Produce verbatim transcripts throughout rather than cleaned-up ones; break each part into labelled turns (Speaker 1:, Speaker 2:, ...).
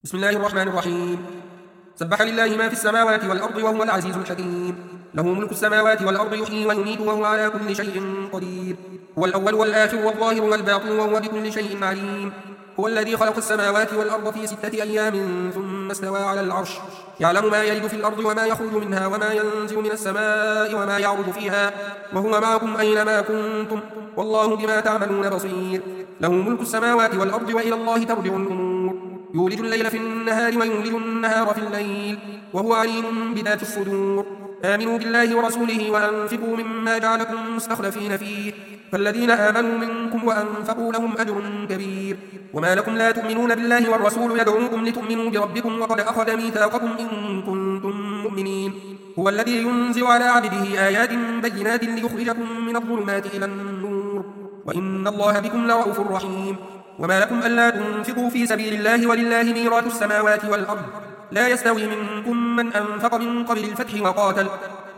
Speaker 1: بسم الله الرحمن الرحيم. سبح لله ما في السماوات والأرض وهو العزيز الحكيم. له ملك السماوات والأرض يحيي ويميت وهو على كل شيء قدير. هو الأول والآخر والظاهر والباطن وهو بكل شيء عليم. هو الذي خلق السماوات والأرض في ستة أيام ثم استوى على العرش، يعلم ما يلج في الأرض وما يخرج منها وما ينزل من السماء وما يعرج فيها، وهو معكم أينما كنتم، والله بما تعملون بصير. له ملك السماوات والأرض وإلى الله ترجع الأمور. يولج الليل في النهار ويولج النهار في الليل، وهو عليم بذات الصدور. آمنوا بالله ورسوله وأنفقوا مما جعلكم مستخلفين فيه، فالذين آمنوا منكم وأنفقوا لهم أجر كبير. وما لكم لا تؤمنون بالله والرسول يدعوكم لتؤمنوا بربكم وقد أخذ ميثاقكم إن كنتم مؤمنين. هو الذي ينزل على عبده آيات بينات ليخرجكم من الظلمات إلى النور، وإن الله بكم لرؤوف رحيم. وما لكم ألا تنفقوا في سبيل الله ولله ميراث السماوات والأرض، لا يستوي منكم من أنفق من قبل الفتح وقاتل،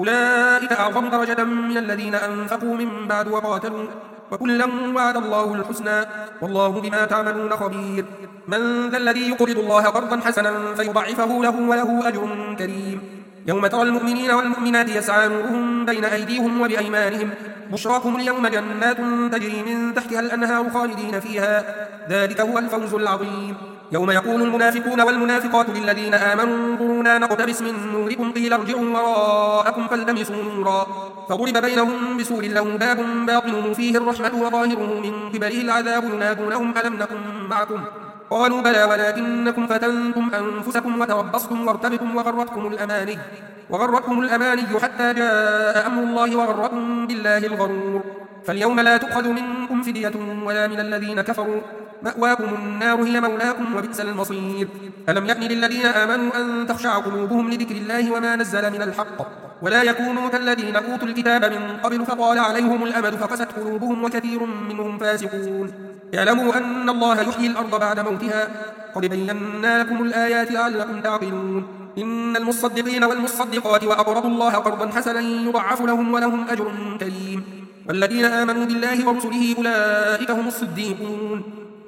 Speaker 1: أولئك أعظم درجة من الذين أنفقوا من بعد وقاتلوا، وكلا وعد الله الحسنى، والله بما تعملون خبير. من ذا الذي يقرض الله قرضا حسنا فيضعفه له وله أجر كريم. يوم ترى المؤمنين والمؤمنات يسعى نورهم بين أيديهم وبأيمانهم، بشراكم اليوم جنات تجري من تحتها الأنهار خالدين فيها، ذلك هو الفوز العظيم. يوم يقول المنافقون والمنافقات للذين آمنوا انظرونا نقتبس من نوركم قيل ارجعوا وراءكم فالتمسوا نورا، فضرب بينهم بسور له باب باطنه فيه الرحمة وظاهره من قبله العذاب ينادونهم ألم نكن معكم قالوا بلى ولكنكم فتنتم أنفسكم وتربصتم وارتبتم وغرتكم الأماني وغرتكم الأماني حتى جاء أمر الله وغركم بالله الغرور. فاليوم لا تؤخذ منكم فدية ولا من الذين كفروا، مأواكم النار هي مولاكم وبئس المصير. ألم يأن للذين آمنوا أن تخشع قلوبهم لذكر الله وما نزل من الحق، ولا يكونوا كالذين أوتوا الكتاب من قبل فطال عليهم الأمد فقست قلوبهم وكثير منهم فاسقون. اعلموا أن الله يحيي الأرض بعد موتها، قد بينا لكم الآيات لعلكم تعقلون. إن المصدقين والمصدقات وأقرضوا الله قرضا حسنا يضعف لهم ولهم أجر كريم. والذين آمنوا بالله ورسله أولئك هم الصديقون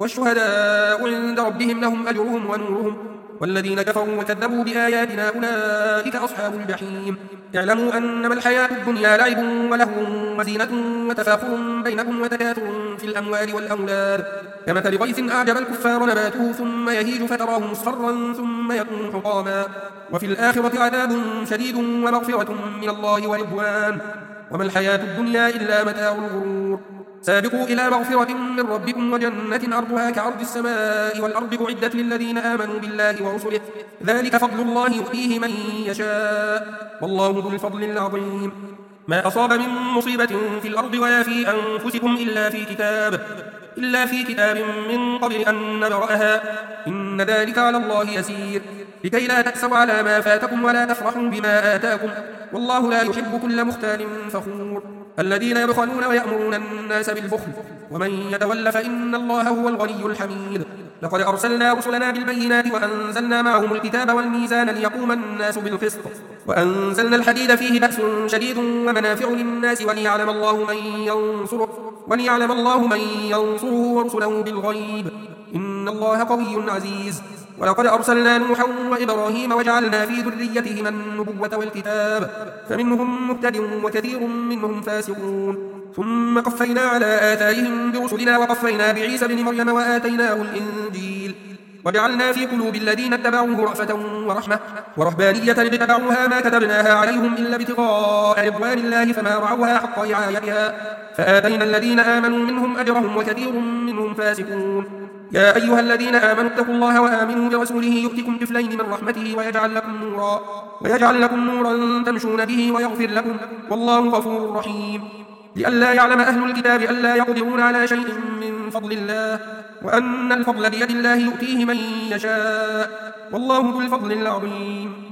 Speaker 1: والشهداء عند ربهم لهم أجرهم ونورهم، والذين كفروا وكذبوا بآياتنا أولئك أصحاب الجحيم. اعلموا أنما الحياة الدنيا لعب ولهو وزينة وتفاخر بينكم وتكاثر في الأموال والأولاد، كمثل غيث أعجب الكفار نباته ثم يهيج فتراه مصفرا ثم يكون حطاما، وفي الآخرة عذاب شديد ومغفرة من الله ورضوان، وما الحياة الدنيا إلا متاع الغرور. سابقوا إلى مغفرة من ربكم وجنة عرضها كعرض السماء والأرض أعدت للذين آمنوا بالله ورسله، ذلك فضل الله يؤتيه من يشاء، والله ذو الفضل العظيم. ما أصاب من مصيبة في الأرض ولا في أنفسكم إلا في كتاب إلا في كتاب من قبل أن نبرأها، إن ذلك على الله يسير، لكي لا تأسوا على ما فاتكم ولا تفرحوا بما آتاكم، والله لا يحب كل مختال فخور. الذين يبخلون ويأمرون الناس بالبخل ومن يتول فإن الله هو الغني الحميد. لقد أرسلنا رسلنا بالبينات وأنزلنا معهم الكتاب والميزان ليقوم الناس بالقسط، وأنزلنا الحديد فيه بأس شديد ومنافع للناس وليعلم الله من ينصره وليعلم الله من ينصره ورسله بالغيب، إن الله قوي عزيز. ولقد أرسلنا نوحا وإبراهيم وجعلنا في ذريتهما النبوة والكتاب، فمنهم مهتد وكثير منهم فاسقون. ثم قفينا على آثارهم برسلنا وقفينا بعيسى بن مريم وآتيناه الإنجيل، وجعلنا في قلوب الذين اتبعوه رأفة ورحمة ورهبانية ابتدعوها ما كتبناها عليهم إلا ابتغاء رضوان الله فما رعوها حق رعايتها، فآتينا الذين آمنوا منهم أجرهم وكثير منهم فاسقون. يا أيها الذين آمنوا اتقوا الله وآمنوا برسوله يؤتكم كفلين من رحمته ويجعل لكم نورا ويجعل لكم نورا تمشون به ويغفر لكم، والله غفور رحيم. لئلا يعلم أهل الكتاب ألا يقدرون على شيء من فضل الله، وأن الفضل بيد الله يؤتيه من يشاء، والله ذو الفضل العظيم.